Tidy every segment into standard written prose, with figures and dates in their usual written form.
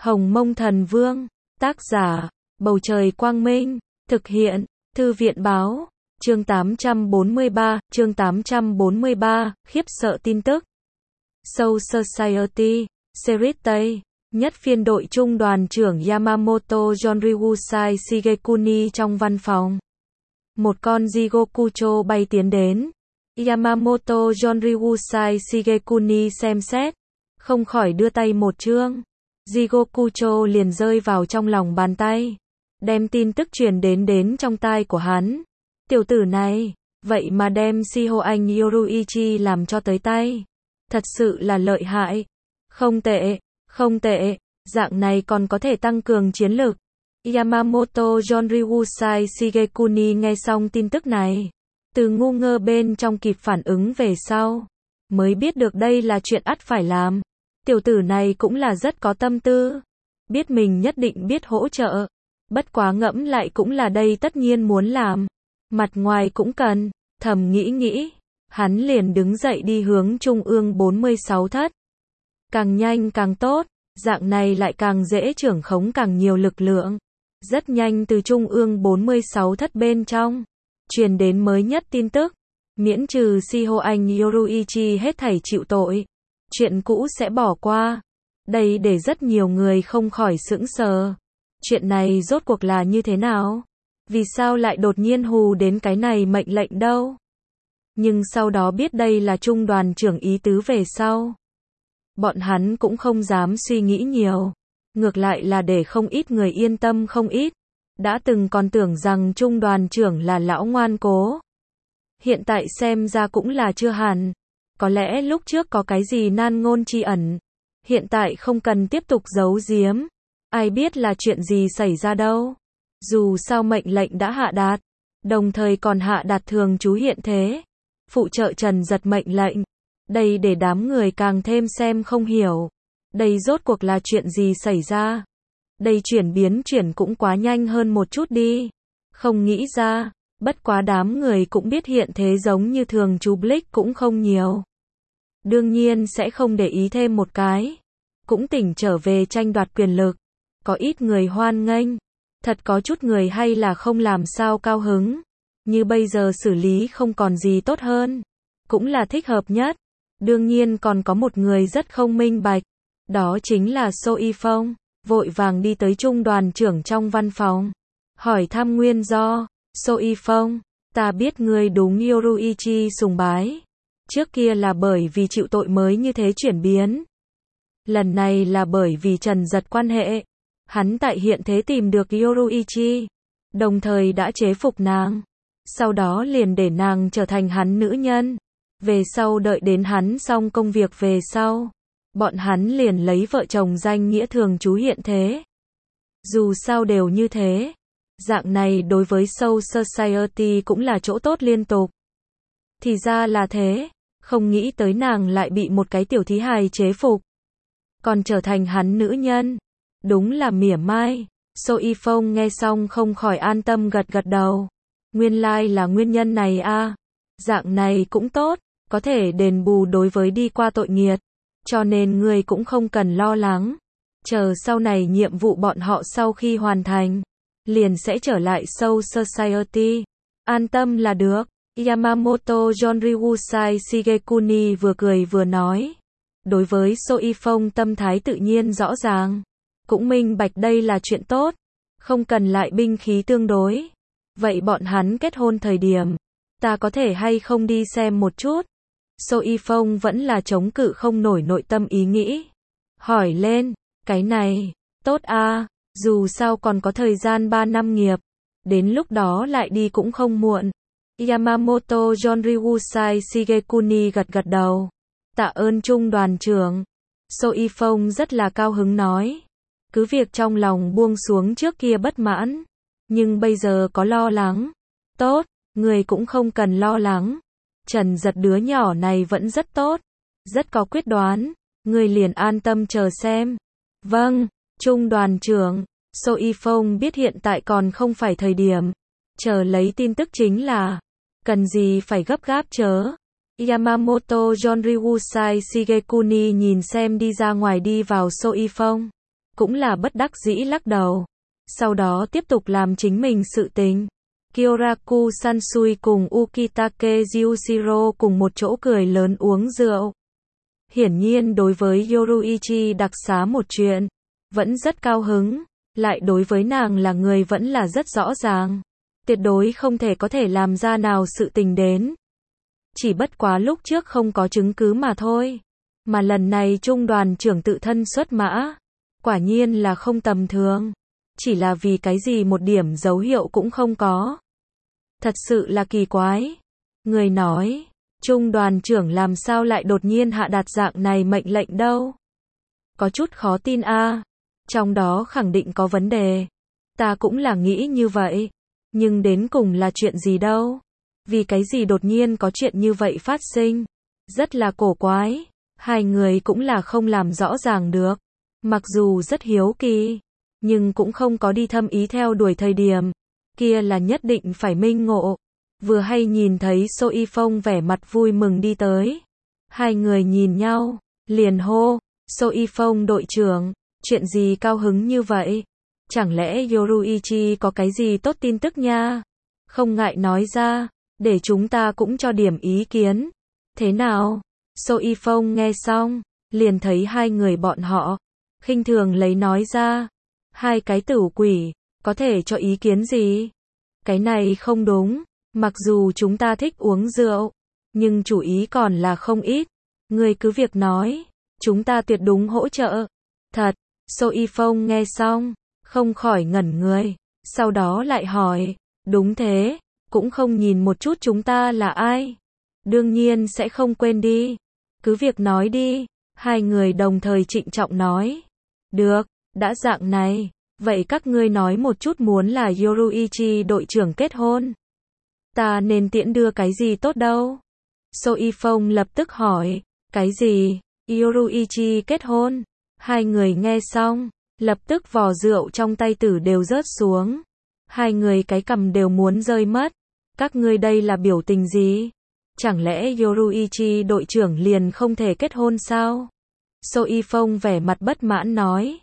Hồng Mông Thần Vương, tác giả, Bầu Trời Quang Minh, thực hiện, Thư viện Báo, chương 843, khiếp sợ tin tức. Soul Society, Series Tây, nhất phiên đội trung đoàn trưởng Yamamoto Yonryusai Shigekuni trong văn phòng. Một con Jigokucho bay tiến đến. Yamamoto Yonryusai Shigekuni xem xét, không khỏi đưa tay một chương. Jigokucho liền rơi vào trong lòng bàn tay, đem tin tức truyền đến trong tai của hắn. Tiểu tử này, vậy mà đem Shiho Anh Yoruichi làm cho tới tay. Thật sự là lợi hại. Không tệ, dạng này còn có thể tăng cường chiến lực. Yamamoto Yonryusai Shigekuni nghe xong tin tức này, từ ngu ngơ bên trong kịp phản ứng về sau, mới biết được đây là chuyện ắt phải làm. Tiểu tử này cũng là rất có tâm tư, biết mình nhất định biết hỗ trợ, bất quá ngẫm lại cũng là đây tất nhiên muốn làm, mặt ngoài cũng cần, thầm nghĩ, hắn liền đứng dậy đi hướng Trung ương 46 thất. Càng nhanh càng tốt, dạng này lại càng dễ trưởng khống càng nhiều lực lượng. Rất nhanh từ Trung ương 46 thất bên trong, truyền đến mới nhất tin tức, miễn trừ Shiho Anh Yoruichi hết thảy chịu tội. Chuyện cũ sẽ bỏ qua. Đây để rất nhiều người không khỏi sững sờ. Chuyện này rốt cuộc là như thế nào? Vì sao lại đột nhiên hù đến cái này mệnh lệnh đâu? Nhưng sau đó biết đây là trung đoàn trưởng ý tứ về sau, bọn hắn cũng không dám suy nghĩ nhiều. Ngược lại là để không ít người yên tâm không ít. Đã từng còn tưởng rằng trung đoàn trưởng là lão ngoan cố. Hiện tại xem ra cũng là chưa hẳn. Có lẽ lúc trước có cái gì nan ngôn tri ẩn. Hiện tại không cần tiếp tục giấu giếm. Ai biết là chuyện gì xảy ra đâu. Dù sao mệnh lệnh đã hạ đạt. Đồng thời còn hạ đạt thường trú hiện thế. Phụ trợ Trần Giật mệnh lệnh. Đây để đám người càng thêm xem không hiểu. Đây rốt cuộc là chuyện gì xảy ra. Đây chuyển cũng quá nhanh hơn một chút đi. Không nghĩ ra. Bất quá đám người cũng biết hiện thế giống như thường trú Blix cũng không nhiều. Đương nhiên sẽ không để ý thêm một cái. Cũng tỉnh trở về tranh đoạt quyền lực. Có ít người hoan nghênh. Thật có chút người hay là không làm sao cao hứng. Như bây giờ xử lý không còn gì tốt hơn. Cũng là thích hợp nhất. Đương nhiên còn có một người rất không minh bạch. Đó chính là Soi Phong. Vội vàng đi tới trung đoàn trưởng trong văn phòng. Hỏi thăm nguyên do. Soi Phong, ta biết ngươi đúng Yoruichi sùng bái. Trước kia là bởi vì chịu tội mới như thế chuyển biến. Lần này là bởi vì Trần Giật quan hệ. Hắn tại hiện thế tìm được Yoruichi. Đồng thời đã chế phục nàng. Sau đó liền để nàng trở thành hắn nữ nhân. Về sau đợi đến hắn xong công việc về sau. Bọn hắn liền lấy vợ chồng danh nghĩa thường trú hiện thế. Dù sao đều như thế. Dạng này đối với Soul Society cũng là chỗ tốt liên tục. Thì ra là thế. Không nghĩ tới nàng lại bị một cái tiểu thí hài chế phục. Còn trở thành hắn nữ nhân. Đúng là mỉa mai. Soi Phong nghe xong không khỏi an tâm gật đầu. Nguyên lai là nguyên nhân này a. Dạng này cũng tốt. Có thể đền bù đối với đi qua tội nghiệt. Cho nên người cũng không cần lo lắng. Chờ sau này nhiệm vụ bọn họ sau khi hoàn thành, liền sẽ trở lại Soul Society. An tâm là được. Yamamoto Yonryusai Shigekuni vừa cười vừa nói. Đối với Soi Phong tâm thái tự nhiên rõ ràng. Cũng minh bạch đây là chuyện tốt. Không cần lại binh khí tương đối. Vậy bọn hắn kết hôn thời điểm, ta có thể hay không đi xem một chút? Soi Phong vẫn là chống cự không nổi nội tâm ý nghĩ. Hỏi lên, cái này, tốt a, dù sao còn có thời gian 3 năm nghiệp. Đến lúc đó lại đi cũng không muộn. Yamamoto Yonryusai Shigekuni gật đầu. Tạ ơn trung đoàn trưởng. Soi Phong rất là cao hứng nói. Cứ việc trong lòng buông xuống trước kia bất mãn. Nhưng bây giờ có lo lắng. Tốt, người cũng không cần lo lắng. Trần Giật đứa nhỏ này vẫn rất tốt. Rất có quyết đoán. Người liền an tâm chờ xem. Vâng, trung đoàn trưởng. Soi Phong biết hiện tại còn không phải thời điểm. Chờ lấy tin tức chính là. Cần gì phải gấp gáp chớ. Yamamoto Yonryusai Shigekuni nhìn xem đi ra ngoài đi vào Soi Phong. cũng là bất đắc dĩ lắc đầu. Sau đó tiếp tục làm chính mình sự tình. Kyoraku Sansui cùng Ukitake Ryushiro cùng một chỗ cười lớn uống rượu. Hiển nhiên đối với Yoruichi đặc xá một chuyện, vẫn rất cao hứng, lại đối với nàng là người vẫn là rất rõ ràng. Tuyệt đối không thể có thể làm ra nào sự tình đến. Chỉ bất quá lúc trước không có chứng cứ mà thôi. Mà lần này trung đoàn trưởng tự thân xuất mã. Quả nhiên là không tầm thường. Chỉ là vì cái gì một điểm dấu hiệu cũng không có. Thật sự là kỳ quái. Người nói, trung đoàn trưởng làm sao lại đột nhiên hạ đạt dạng này mệnh lệnh đâu. Có chút khó tin a. Trong đó khẳng định có vấn đề. Ta cũng là nghĩ như vậy. Nhưng đến cùng là chuyện gì đâu. Vì cái gì đột nhiên có chuyện như vậy phát sinh. Rất là cổ quái. Hai người cũng là không làm rõ ràng được. Mặc dù rất hiếu kỳ, nhưng cũng không có đi thâm ý theo đuổi thời điểm. Kia là nhất định phải minh ngộ. Vừa hay nhìn thấy Soi Phong vẻ mặt vui mừng đi tới. Hai người nhìn nhau, liền hô, Soi Phong đội trưởng, chuyện gì cao hứng như vậy? Chẳng lẽ Yoruichi có cái gì tốt tin tức nha? Không ngại nói ra, để chúng ta cũng cho điểm ý kiến. Thế nào? Soi Phong nghe xong, liền thấy hai người bọn họ, khinh thường lấy nói ra. Hai cái tửu quỷ, có thể cho ý kiến gì? Cái này không đúng, mặc dù chúng ta thích uống rượu, nhưng chủ ý còn là không ít. Người cứ việc nói, chúng ta tuyệt đúng hỗ trợ. Thật, Soi Phong nghe xong, không khỏi ngẩn người, sau đó lại hỏi, đúng thế, cũng không nhìn một chút chúng ta là ai. Đương nhiên sẽ không quên đi. Cứ việc nói đi. Hai người đồng thời trịnh trọng nói. Được, đã dạng này, vậy các ngươi nói một chút muốn là Yoruichi đội trưởng kết hôn. Ta nên tiễn đưa cái gì tốt đâu? Soi Phong lập tức hỏi, cái gì? Yoruichi kết hôn? Hai người nghe xong, lập tức vò rượu trong tay tử đều rớt xuống. Hai người cái cằm đều muốn rơi mất. Các ngươi đây là biểu tình gì? Chẳng lẽ Yoruichi đội trưởng liền không thể kết hôn sao? Soi Phong vẻ mặt bất mãn nói.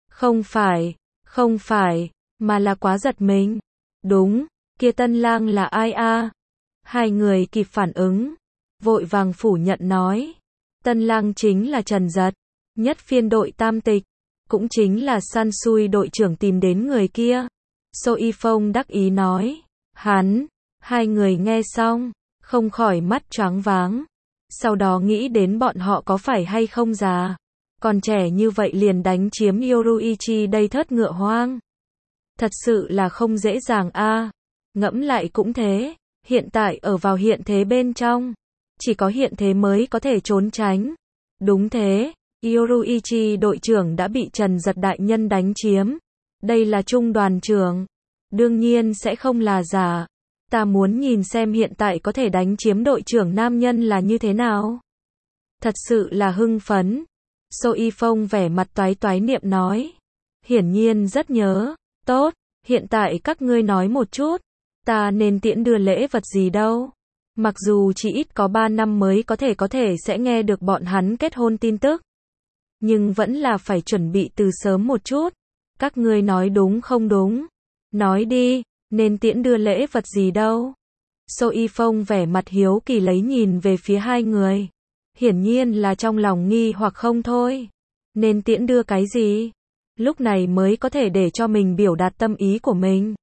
Không phải, mà là quá giật mình. Đúng, kia tân lang là ai a? Hai người kịp phản ứng, vội vàng phủ nhận nói. Tân lang chính là Trần Giật, nhất phiên đội tam tịch, cũng chính là Sansui đội trưởng tìm đến người kia. Soi Phong đắc ý nói. Hắn, hai người nghe xong, không khỏi mắt choáng váng. Sau đó nghĩ đến bọn họ có phải hay không già. Còn trẻ như vậy liền đánh chiếm Yoruichi đây thớt ngựa hoang. Thật sự là không dễ dàng a. Ngẫm lại cũng thế, hiện tại ở vào hiện thế bên trong, chỉ có hiện thế mới có thể trốn tránh. Đúng thế, Yoruichi đội trưởng đã bị Trần Giật đại nhân đánh chiếm. Đây là trung đoàn trưởng, đương nhiên sẽ không là giả. Ta muốn nhìn xem hiện tại có thể đánh chiếm đội trưởng nam nhân là như thế nào. Thật sự là hưng phấn. Soi Phong vẻ mặt toái toái niệm nói. Hiển nhiên rất nhớ. Tốt, hiện tại các ngươi nói một chút. Ta nên tiễn đưa lễ vật gì đâu. Mặc dù chỉ ít có 3 năm mới có thể sẽ nghe được bọn hắn kết hôn tin tức. Nhưng vẫn là phải chuẩn bị từ sớm một chút. Các ngươi nói đúng không đúng? Nói đi, nên tiễn đưa lễ vật gì đâu? Soi Phong vẻ mặt hiếu kỳ lấy nhìn về phía hai người. Hiển nhiên là trong lòng nghi hoặc không thôi. Nên tiễn đưa cái gì? Lúc này mới có thể để cho mình biểu đạt tâm ý của mình.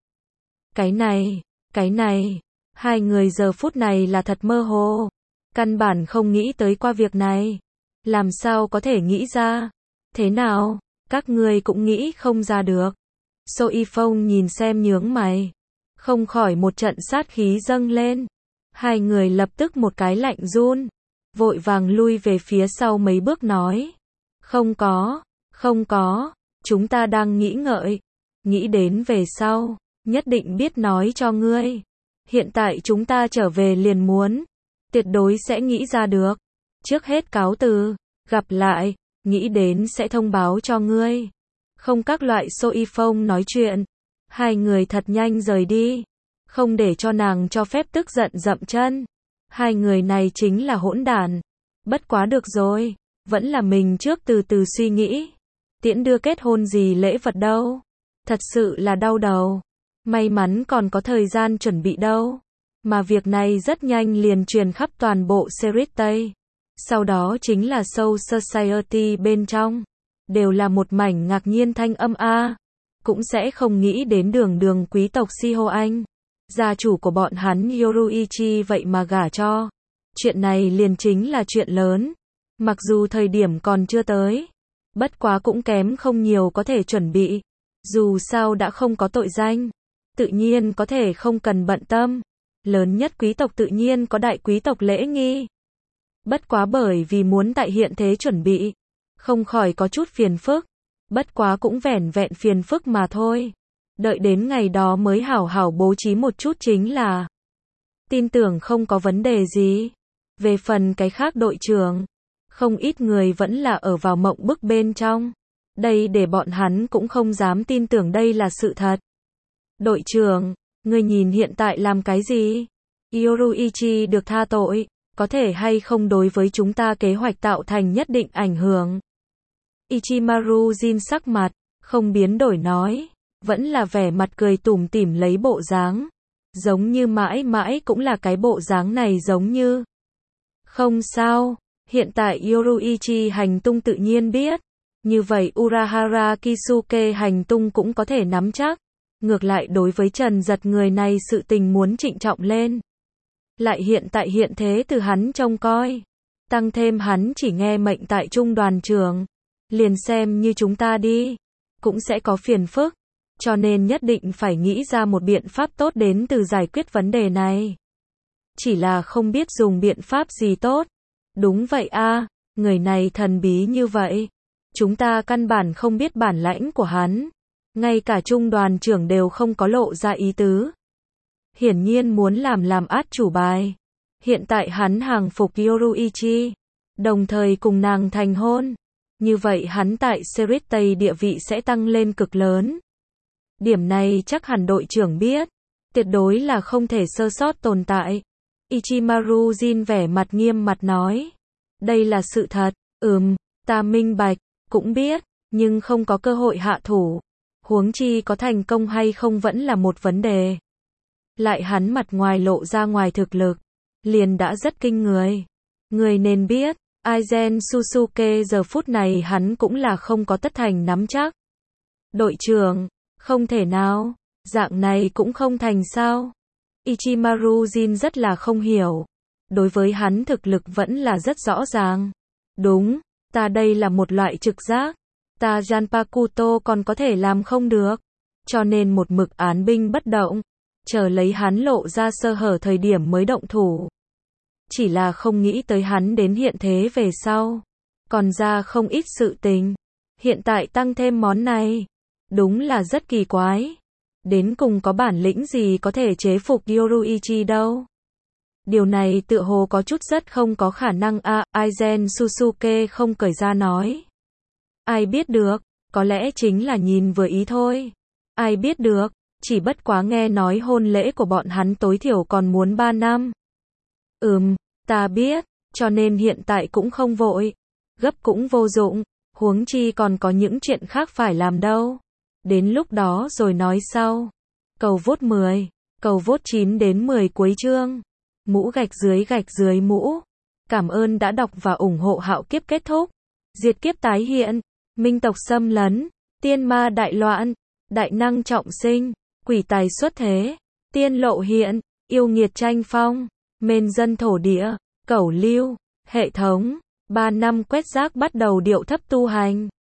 Cái này, hai người giờ phút này là thật mơ hồ. Căn bản không nghĩ tới qua việc này. Làm sao có thể nghĩ ra? Thế nào? Các ngươi cũng nghĩ không ra được. Soi Phong nhìn xem nhướng mày. Không khỏi một trận sát khí dâng lên. Hai người lập tức một cái lạnh run. Vội vàng lui về phía sau mấy bước nói. Không có. Chúng ta đang nghĩ ngợi. Nghĩ đến về sau. Nhất định biết nói cho ngươi. Hiện tại chúng ta trở về liền muốn. Tuyệt đối sẽ nghĩ ra được. Trước hết cáo từ. Gặp lại. Nghĩ đến sẽ thông báo cho ngươi. Không các loại Soi Phong nói chuyện. Hai người thật nhanh rời đi. Không để cho nàng cho phép tức giận dậm chân. Hai người này chính là hỗn đản. Bất quá được rồi. Vẫn là mình trước từ từ suy nghĩ. tiễn đưa kết hôn gì lễ vật đâu. Thật sự là đau đầu. May mắn còn có thời gian chuẩn bị đâu. Mà việc này rất nhanh liền truyền khắp toàn bộ series Tây. Sau đó chính là Soul Society bên trong. Đều là một mảnh ngạc nhiên thanh âm a. Cũng sẽ không nghĩ đến đường đường quý tộc Shiho Anh. Gia chủ của bọn hắn Yoruichi vậy mà gả cho. Chuyện này liền chính là chuyện lớn. Mặc dù thời điểm còn chưa tới. Bất quá cũng kém không nhiều có thể chuẩn bị. Dù sao đã không có tội danh. Tự nhiên có thể không cần bận tâm. Lớn nhất quý tộc tự nhiên có đại quý tộc lễ nghi. Bất quá bởi vì muốn tại hiện thế chuẩn bị. Không khỏi có chút phiền phức. Bất quá cũng vẻn vẹn phiền phức mà thôi. Đợi đến ngày đó mới hảo hảo bố trí một chút chính là. Tin tưởng không có vấn đề gì. Về phần cái khác đội trưởng. Không ít người vẫn là ở vào mộng bức bên trong. Đây để bọn hắn cũng không dám tin tưởng đây là sự thật. Đội trưởng, người nhìn hiện tại làm cái gì? Yoruichi được tha tội, có thể hay không đối với chúng ta kế hoạch tạo thành nhất định ảnh hưởng? Ichimaru Jin sắc mặt, không biến đổi nói, vẫn là vẻ mặt cười tủm tỉm lấy bộ dáng. Giống như mãi mãi cũng là cái bộ dáng này giống như. Không sao, hiện tại Yoruichi hành tung tự nhiên biết. Như vậy Urahara Kisuke hành tung cũng có thể nắm chắc. Ngược lại đối với Trần Giật người này sự tình muốn trịnh trọng lên. Lại hiện tại hiện thế từ hắn trông coi. Tăng thêm hắn chỉ nghe mệnh tại trung đoàn trưởng. Liền xem như chúng ta đi. Cũng sẽ có phiền phức. Cho nên nhất định phải nghĩ ra một biện pháp tốt đến từ giải quyết vấn đề này. Chỉ là không biết dùng biện pháp gì tốt. Đúng vậy a, người này thần bí như vậy. Chúng ta căn bản không biết bản lãnh của hắn. Ngay cả trung đoàn trưởng đều không có lộ ra ý tứ. Hiển nhiên muốn làm át chủ bài. Hiện tại hắn hàng phục Yoruichi. Đồng thời cùng nàng thành hôn. Như vậy hắn tại series Tây địa vị sẽ tăng lên cực lớn. Điểm này chắc hẳn đội trưởng biết. Tuyệt đối là không thể sơ sót tồn tại. Ichimaru Jin vẻ mặt nghiêm mặt nói. Đây là sự thật. Ta minh bạch. Cũng biết. Nhưng không có cơ hội hạ thủ. Huống chi có thành công hay không vẫn là một vấn đề. Lại hắn mặt ngoài lộ ra ngoài thực lực. Liền đã rất kinh người. Người nên biết. Aizen Susuke giờ phút này hắn cũng là không có tất thành nắm chắc. Đội trưởng. Không thể nào. Dạng này cũng không thành sao. Ichimaru Jin rất là không hiểu. Đối với hắn thực lực vẫn là rất rõ ràng. Đúng. Ta đây là một loại trực giác. Ta Janpakuto còn có thể làm không được. Cho nên một mực án binh bất động. Chờ lấy hắn lộ ra sơ hở thời điểm mới động thủ. Chỉ là không nghĩ tới hắn đến hiện thế về sau. Còn ra không ít sự tình. Hiện tại tăng thêm món này. Đúng là rất kỳ quái. Đến cùng có bản lĩnh gì có thể chế phục Yoruichi đâu. Điều này tựa hồ có chút rất không có khả năng a. Aizen Susuke không cởi ra nói. Ai biết được, có lẽ chính là nhìn vừa ý thôi. Ai biết được, chỉ bất quá nghe nói hôn lễ của bọn hắn tối thiểu còn muốn 3 năm. Ta biết, cho nên hiện tại cũng không vội. Gấp cũng vô dụng, huống chi còn có những chuyện khác phải làm đâu. Đến lúc đó rồi nói sau. Cầu vote 10, cầu vote 9 đến 10 cuối chương. Mũ gạch dưới mũ. Cảm ơn đã đọc và ủng hộ Hạo Kiếp kết thúc. Diệt kiếp tái hiện. Minh tộc xâm lấn. Tiên ma đại loạn. Đại năng trọng sinh. Quỷ tài xuất thế. Tiên lộ hiện. Yêu nghiệt tranh phong. Mên dân thổ địa. Cẩu lưu. Hệ thống. 3 năm quét rác bắt đầu điệu thấp tu hành.